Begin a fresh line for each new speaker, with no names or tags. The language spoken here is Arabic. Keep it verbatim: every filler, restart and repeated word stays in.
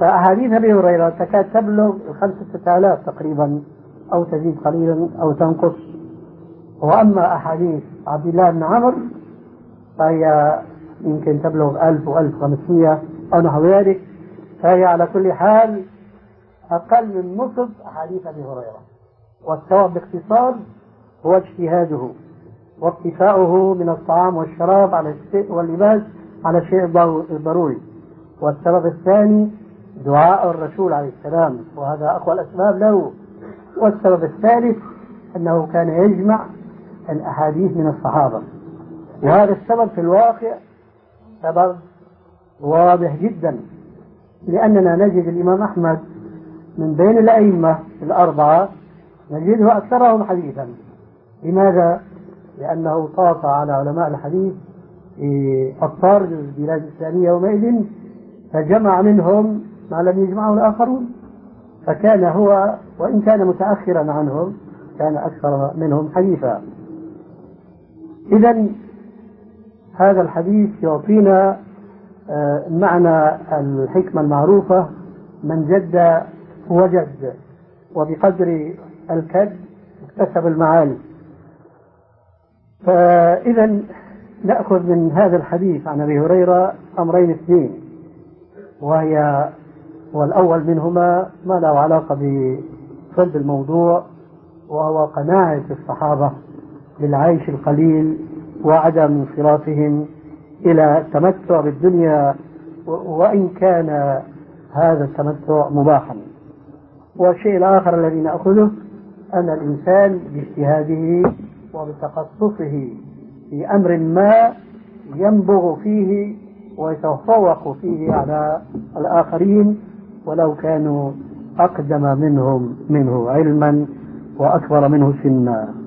فأحاديث أبي هريرة تكاد تبلغ خمسة آلاف تقريبا، أو تزيد قليلا أو تنقص. وأما أحاديث عبد الله بن عمرو فهي يمكن تبلغ ألف وألف وخمسمائة أو نحو ذلك، فهي على كل حال أقل من نصف أحاديث أبي هريرة. والسبب باختصار هو اجتهاده واكتفاؤه من الطعام والشراب على الشيء واللباس على الشيء الضروري. والسبب الثاني دعاء الرسول عليه السلام، وهذا أقوى الأسباب له. والسبب الثالث أنه كان يجمع الأحاديث من الصحابة، وهذا السبب في الواقع سبب واضح جدا، لأننا نجد الإمام أحمد من بين الأئمة الأربعة نجده أكثرهم حديثا. لماذا؟ لأنه طاف على علماء الحديث في أقطار البلاد الإسلامية يومئذ، فجمع منهم ما لم يجمعه الآخرون، فكان هو وإن كان متأخرا عنهم كان أكثر منهم حديثا. إذن هذا الحديث يعطينا معنى الحكمة المعروفة: من جد وجد، وبقدر الكد اكتسب المعالي. فإذا نأخذ من هذا الحديث عن أبي هريرة أمرين اثنين، وهي والأول منهما ما له علاقة بصلب الموضوع، وهو قناعة الصحابة بالعيش القليل وعدم انصرافهم إلى التمتع بالدنيا، وإن كان هذا التمتع مباحا. والشيء الآخر الذي نأخذه أن الإنسان باجتهاده وبتخصصه في أمر ما ينبغ فيه ويتفوق فيه على الآخرين ولو كانوا أقدم منهم منه علما وأكبر منه سنا.